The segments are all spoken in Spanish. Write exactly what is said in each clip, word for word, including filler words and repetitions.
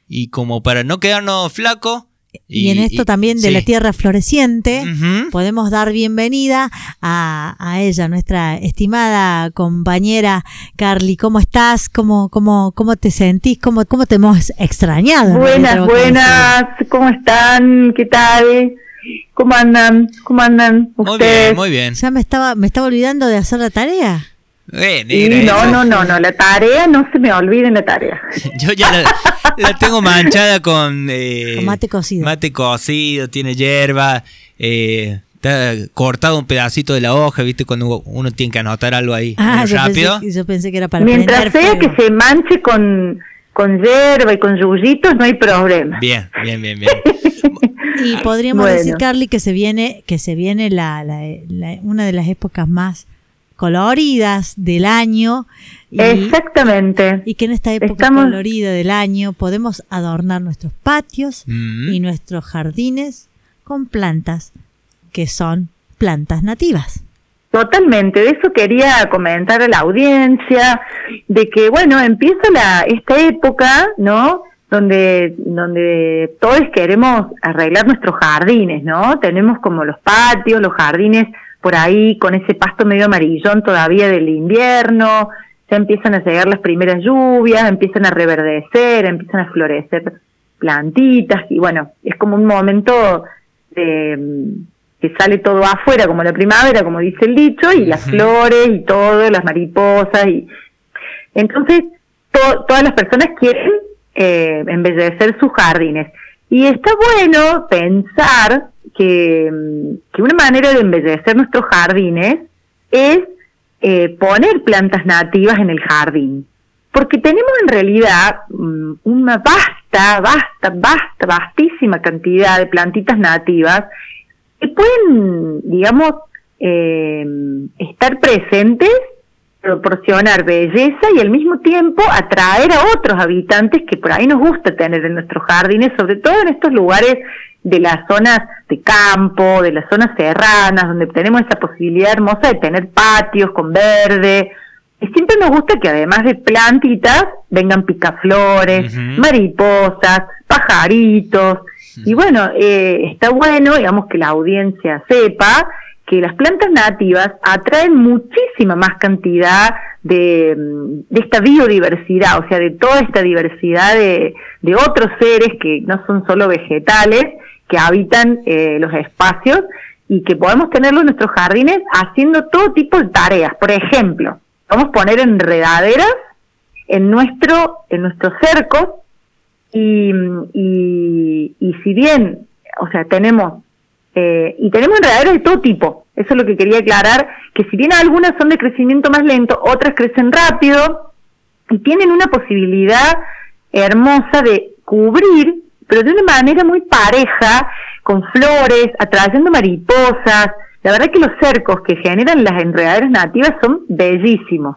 y como para no quedarnos flacos. Y, y en esto y, también de sí. la tierra floreciente, uh-huh. podemos dar bienvenida a, a ella, nuestra estimada compañera Carly. ¿Cómo estás? ¿Cómo, cómo, cómo te sentís? ¿Cómo, cómo te hemos extrañado? Buenas, buenas. ¿Cómo están? ¿Qué tal? ¿Cómo andan? ¿Cómo andan ustedes? Muy bien, muy bien. Ya me estaba, me estaba olvidando de hacer la tarea. Eh, negra, y no, no, no, no, la tarea, no se me olviden la tarea. Yo ya la, la tengo manchada con, eh, con mate cocido. Mate cocido, tiene hierba, eh, está cortado un pedacito de la hoja, ¿viste? Cuando uno tiene que anotar algo ahí ah, yo rápido. Pensé, yo pensé que era para mientras sea fuego. Que se manche con, con hierba y con yuyitos, no hay problema. Bien, bien, bien, bien. Y podríamos bueno. decir, Carly, que se viene, que se viene la, la, la, una de las épocas más coloridas del año y, exactamente y que en esta época Estamos... colorida del año podemos adornar nuestros patios mm. y nuestros jardines con plantas que son plantas nativas. Totalmente, de eso quería comentar a la audiencia, de que bueno, empieza la esta época, ¿no? donde donde todos queremos arreglar nuestros jardines, ¿no? Tenemos como los patios, los jardines por ahí con ese pasto medio amarillón todavía del invierno, ya empiezan a llegar las primeras lluvias, empiezan a reverdecer, empiezan a florecer plantitas, y bueno, es como un momento de, que sale todo afuera, como la primavera, como dice el dicho, y las flores y todo, las mariposas, y entonces to, todas las personas quieren eh, embellecer sus jardines. Y está bueno pensar que, que una manera de embellecer nuestros jardines es eh, poner plantas nativas en el jardín. Porque tenemos en realidad una vasta, vasta, vasta, vastísima cantidad de plantitas nativas que pueden, digamos, eh, estar presentes, proporcionar belleza y al mismo tiempo atraer a otros habitantes que por ahí nos gusta tener en nuestros jardines, sobre todo en estos lugares de las zonas de campo, de las zonas serranas, donde tenemos esa posibilidad hermosa de tener patios con verde. Y siempre nos gusta que además de plantitas vengan picaflores, uh-huh. mariposas, pajaritos. Uh-huh. Y bueno, eh, está bueno, digamos, que la audiencia sepa que las plantas nativas atraen muchísima más cantidad de, de esta biodiversidad, o sea, de toda esta diversidad de, de otros seres que no son solo vegetales, que habitan eh, los espacios y que podemos tenerlos en nuestros jardines haciendo todo tipo de tareas. Por ejemplo, vamos a poner enredaderas en nuestro en nuestros cercos y, y, y si bien, o sea, tenemos Eh, y tenemos enredaderas de todo tipo, eso es lo que quería aclarar, que si bien algunas son de crecimiento más lento, otras crecen rápido y tienen una posibilidad hermosa de cubrir, pero de una manera muy pareja, con flores, atrayendo mariposas. La verdad que los cercos que generan las enredaderas nativas son bellísimos.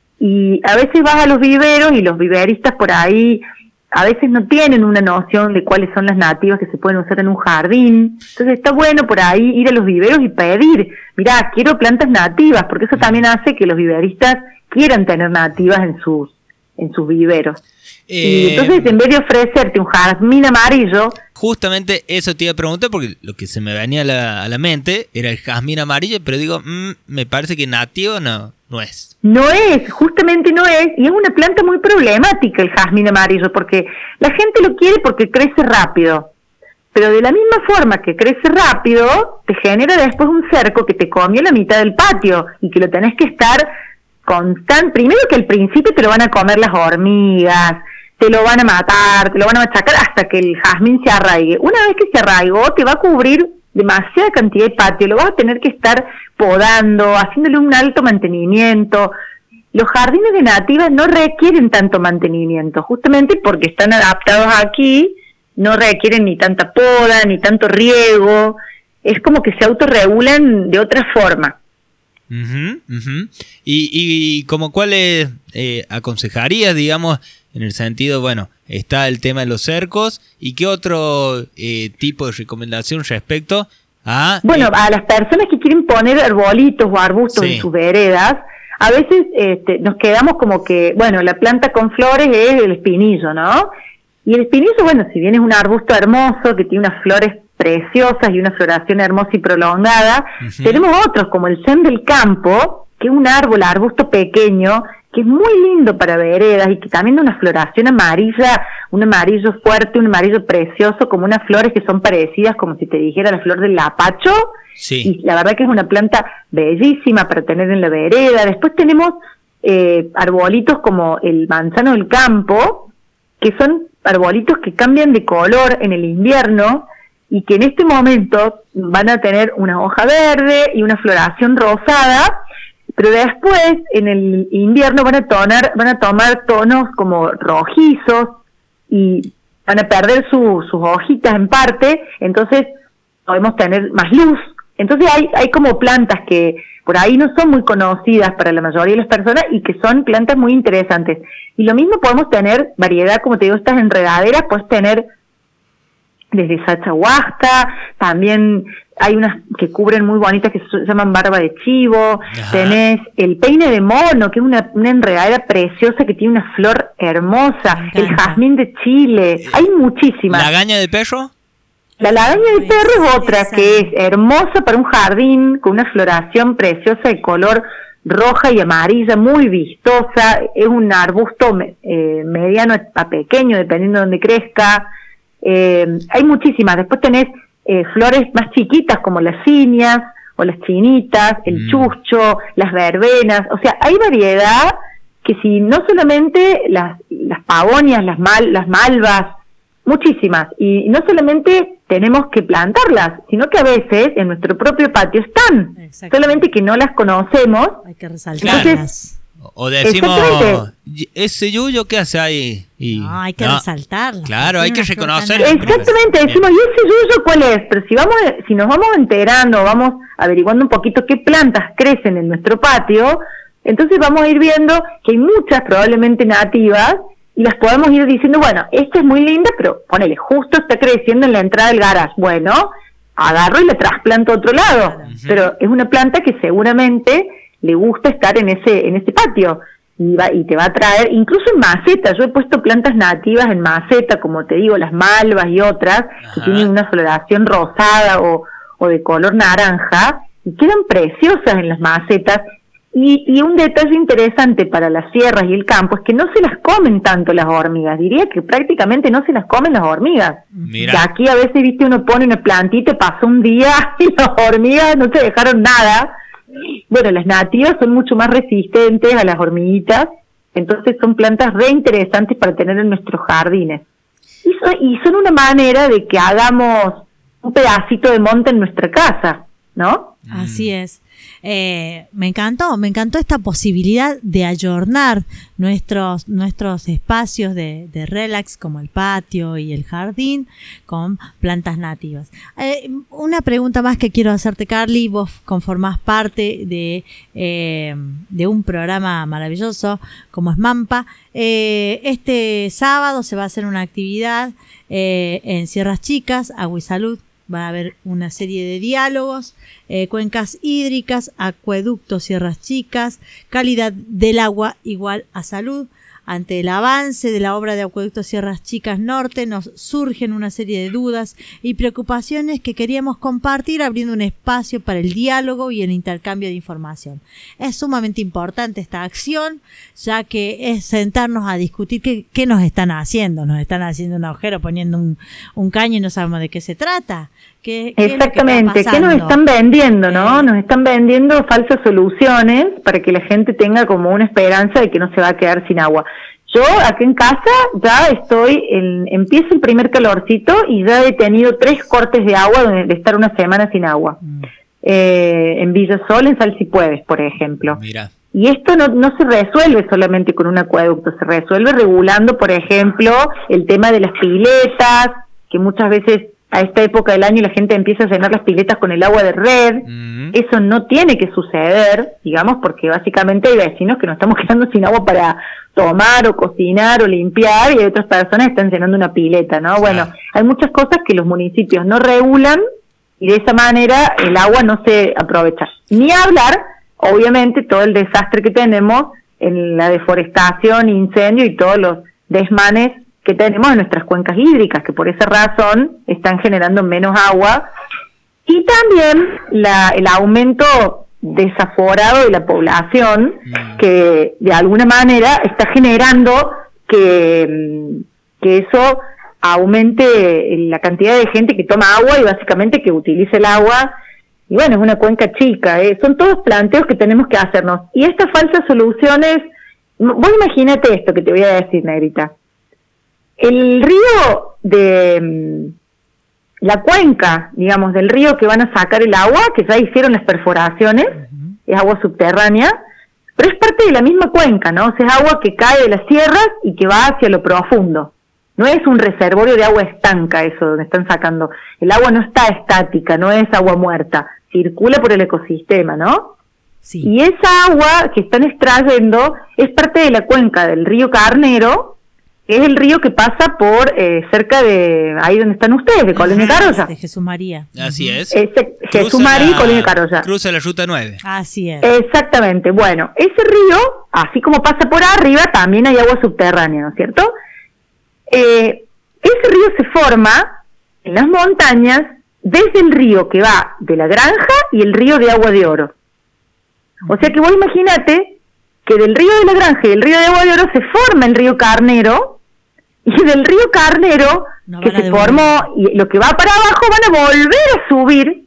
Y a veces vas a los viveros y los viveristas por ahí a veces no tienen una noción de cuáles son las nativas que se pueden usar en un jardín. Entonces está bueno por ahí ir a los viveros y pedir, mirá, quiero plantas nativas, porque eso también hace que los viveristas quieran tener nativas en sus en sus viveros. Eh, y entonces, en vez de ofrecerte un jazmín amarillo... Justamente eso te iba a preguntar, porque lo que se me venía a la, a la mente era el jazmín amarillo, pero digo, mmm, me parece que nativo no, no es. No es, justamente no es, y es una planta muy problemática el jazmín amarillo, porque la gente lo quiere porque crece rápido. Pero de la misma forma que crece rápido, te genera después un cerco que te comió la mitad del patio, y que lo tenés que estar constante. Primero que al principio te lo van a comer las hormigas, te lo van a matar, te lo van a machacar hasta que el jazmín se arraigue. Una vez que se arraigó, te va a cubrir demasiada cantidad de patio, lo vas a tener que estar podando, haciéndole un alto mantenimiento. Los jardines de nativas no requieren tanto mantenimiento, justamente porque están adaptados aquí, no requieren ni tanta poda, ni tanto riego, es como que se autorregulan de otra forma. Uh-huh, uh-huh. Y, y como cuáles eh, aconsejarías, digamos, en el sentido, bueno, está el tema de los cercos, y qué otro eh, tipo de recomendación respecto a... Bueno, eh, a las personas que quieren poner arbolitos o arbustos sí. en sus veredas, a veces este, nos quedamos como que, bueno, la planta con flores es el espinillo, ¿no? Y el espinazo, bueno, si bien es un arbusto hermoso, que tiene unas flores preciosas y una floración hermosa y prolongada, uh-huh. tenemos otros, como el sen del campo, que es un árbol, arbusto pequeño, que es muy lindo para veredas y que también da una floración amarilla, un amarillo fuerte, un amarillo precioso, como unas flores que son parecidas, como si te dijera la flor del lapacho. Sí. Y la verdad que es una planta bellísima para tener en la vereda. Después tenemos eh, arbolitos como el manzano del campo, que son arbolitos que cambian de color en el invierno y que en este momento van a tener una hoja verde y una floración rosada, pero después en el invierno van a tonar, van a tomar tonos como rojizos y van a perder su, sus hojitas en parte, entonces podemos tener más luz. Entonces hay, hay como plantas que por ahí no son muy conocidas para la mayoría de las personas y que son plantas muy interesantes. Y lo mismo podemos tener variedad, como te digo, estas enredaderas, puedes tener desde sachahuasca, también hay unas que cubren muy bonitas que se llaman barba de chivo. Ajá. Tenés el peine de mono, que es una, una enredadera preciosa que tiene una flor hermosa, el jazmín de Chile, hay muchísimas. ¿Lagaña de perro? La lagaña de perro es otra que es hermosa para un jardín, con una floración preciosa de color roja y amarilla, muy vistosa, es un arbusto eh, mediano a pequeño, dependiendo de donde crezca. Eh, hay muchísimas. Después tenés eh, flores más chiquitas como las cinias o las chinitas, el mm. chucho, las verbenas. O sea, hay variedad que si no solamente las, las pavonias, las, mal, las malvas, muchísimas. Y no solamente tenemos que plantarlas, sino que a veces en nuestro propio patio están, solamente que no las conocemos. Hay que resaltarlas. O decimos, ese yuyo, ¿qué hace ahí? Y, no, hay que no, resaltarlo. Claro, hay que reconocerlo. Exactamente, decimos, ¿y ese yuyo cuál es? Pero si vamos, si nos vamos enterando, vamos averiguando un poquito qué plantas crecen en nuestro patio, entonces vamos a ir viendo que hay muchas probablemente nativas y las podemos ir diciendo, bueno, esta es muy linda, pero ponele, justo está creciendo en la entrada del garage. Bueno, agarro y la trasplanto a otro lado. Claro. Pero es una planta que seguramente le gusta estar en ese en ese patio y va y te va a traer, incluso en maceta. Yo he puesto plantas nativas en maceta, como te digo, las malvas y otras, ajá, que tienen una floración rosada o, o de color naranja, y quedan preciosas en las macetas. Y, y un detalle interesante para las sierras y el campo es que no se las comen tanto las hormigas. Diría que prácticamente no se las comen las hormigas. Mira. Y aquí a veces, viste, uno pone una plantita, pasó un día y las hormigas no te dejaron nada. Bueno, las nativas son mucho más resistentes a las hormiguitas, entonces son plantas re interesantes para tener en nuestros jardines. Y son, y son una manera de que hagamos un pedacito de monte en nuestra casa, ¿no? Así es. Eh, me encantó, me encantó esta posibilidad de ayornar nuestros nuestros espacios de, de relax, como el patio y el jardín, con plantas nativas. Eh, una pregunta más que quiero hacerte, Carly. Vos conformás parte de eh, de un programa maravilloso como es Mampa. Eh, este sábado se va a hacer una actividad eh, en Sierras Chicas, Agua y Salud. Va a haber una serie de diálogos, eh, cuencas hídricas, acueductos, Sierras Chicas, calidad del agua igual a salud. Ante el avance de la obra de Acueducto Sierras Chicas Norte nos surgen una serie de dudas y preocupaciones que queríamos compartir, abriendo un espacio para el diálogo y el intercambio de información. Es sumamente importante esta acción, ya que es sentarnos a discutir qué, qué nos están haciendo. Nos están haciendo un agujero, poniendo un, un caño y no sabemos de qué se trata. ¿Qué, qué Exactamente, ¿qué nos están vendiendo, no? Nos están vendiendo falsas soluciones para que la gente tenga como una esperanza de que no se va a quedar sin agua. Yo acá en casa ya estoy, en, empieza el primer calorcito y ya he tenido tres cortes de agua de, de estar una semana sin agua. Mm. Eh, en Villa Sol, en Sal Si Puedes, por ejemplo. Mira. Y esto no, no se resuelve solamente con un acueducto, se resuelve regulando, por ejemplo, el tema de las piletas, que muchas veces a esta época del año la gente empieza a llenar las piletas con el agua de red. Mm. Eso no tiene que suceder, digamos, porque básicamente hay vecinos que nos estamos quedando sin agua para tomar o cocinar o limpiar, y hay otras personas que están llenando una pileta, ¿no? Bueno, ah. hay muchas cosas que los municipios no regulan y de esa manera el agua no se aprovecha. Ni hablar, obviamente, todo el desastre que tenemos en la deforestación, incendio y todos los desmanes que tenemos en nuestras cuencas hídricas, que por esa razón están generando menos agua, y también la, el aumento desaforado de la población, que de alguna manera está generando que, que eso aumente la cantidad de gente que toma agua y básicamente que utilice el agua. Y bueno, es una cuenca chica, ¿eh? Son todos planteos que tenemos que hacernos. Y estas falsas soluciones, vos imagínate esto que te voy a decir, Negrita. El río de la cuenca, digamos, del río que van a sacar el agua, que ya hicieron las perforaciones, uh-huh. es agua subterránea, pero es parte de la misma cuenca, ¿no? O sea, es agua que cae de las sierras y que va hacia lo profundo. No es un reservorio de agua estanca eso donde están sacando. El agua no está estática, no es agua muerta, circula por el ecosistema, ¿no? Sí. Y esa agua que están extrayendo es parte de la cuenca del río Carnero, que es el río que pasa por eh, cerca de ahí donde están ustedes, de Colonia Carolla. De Jesús María. Así es. Ese, Jesús María y Colonia Carolla. Cruza la ruta nueve. Así es. Exactamente. Bueno, ese río, así como pasa por arriba, también hay agua subterránea, ¿no es cierto? Eh, ese río se forma en las montañas desde el río que va de la granja y el río de Agua de Oro. O sea que vos imagínate que del río de la granja y el río de Agua de Oro se forma el río Carnero, y del río Carnero, no que se formó, y lo que va para abajo van a volver a subir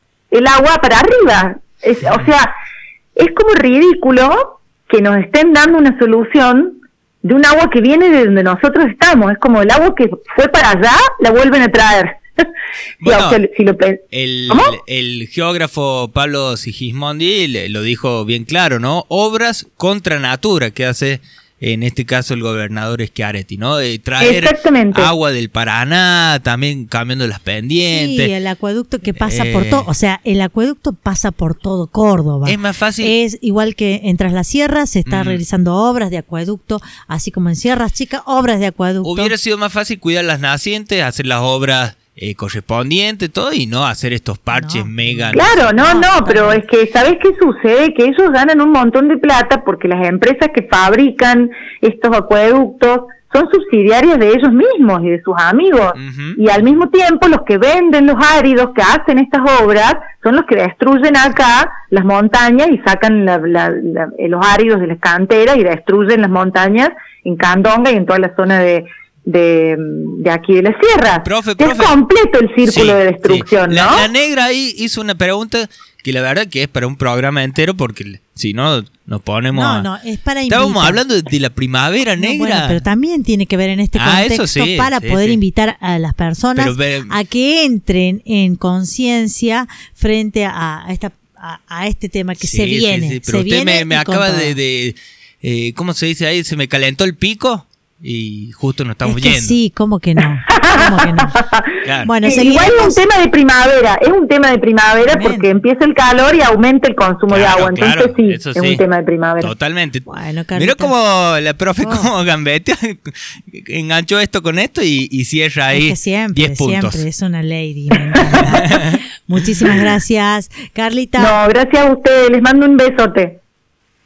el agua para arriba. Es, o sea, es como ridículo que nos estén dando una solución de un agua que viene de donde nosotros estamos. Es como el agua que fue para allá, la vuelven a traer. Bueno, sí, si lo el, el geógrafo Pablo Sigismondi lo dijo bien claro, ¿no? Obras contra natura que hace en este caso el gobernador Schiaretti, ¿no? De traer agua del Paraná, también cambiando las pendientes. Sí, el acueducto que pasa eh, por todo, o sea, el acueducto pasa por todo Córdoba. Es más fácil. Es igual que en Tras las Sierras se está mm. realizando obras de acueducto, así como en Sierras Chicas, obras de acueducto. Hubiera sido más fácil cuidar las nacientes, hacer las obras Eh, correspondiente, todo, y no hacer estos parches no. mega. Claro, no, no, no, pero es que, ¿sabes qué sucede? Que ellos ganan un montón de plata porque las empresas que fabrican estos acueductos son subsidiarias de ellos mismos y de sus amigos. Uh-huh. Y al mismo tiempo, los que venden los áridos, que hacen estas obras, son los que destruyen acá las montañas y sacan la, la, la, los áridos de las canteras y destruyen las montañas en Candonga y en toda la zona de De, de aquí de la sierra. Profe, profe. Es completo el círculo sí, de destrucción, sí. ¿no? La, la negra ahí hizo una pregunta que la verdad que es para un programa entero, porque si no nos ponemos... No, no, es para invitar. Estábamos hablando de, de la primavera negra. No, bueno, pero también tiene que ver en este contexto ah, eso sí, para sí, poder sí. invitar a las personas pero, a que entren en conciencia frente a, a esta a, a este tema que sí, se viene. Sí, sí. Pero se usted viene me, me acaba de... de eh, ¿cómo se dice ahí? Se me calentó el pico. Y justo nos estamos es que yendo. Sí, ¿cómo que no? ¿Cómo que no? Claro. Bueno, sí, igual es un tema de primavera, es un tema de primavera Bien. porque empieza el calor y aumenta el consumo claro, de agua, entonces claro, sí, es sí. un tema de primavera. Totalmente. Bueno, Mirá cómo la profe oh. como gambetea, enganchó esto con esto y, y cierra ahí es que siempre, diez puntos. Siempre es una lady. Muchísimas gracias, Carlita. No, gracias a ustedes, les mando un besote.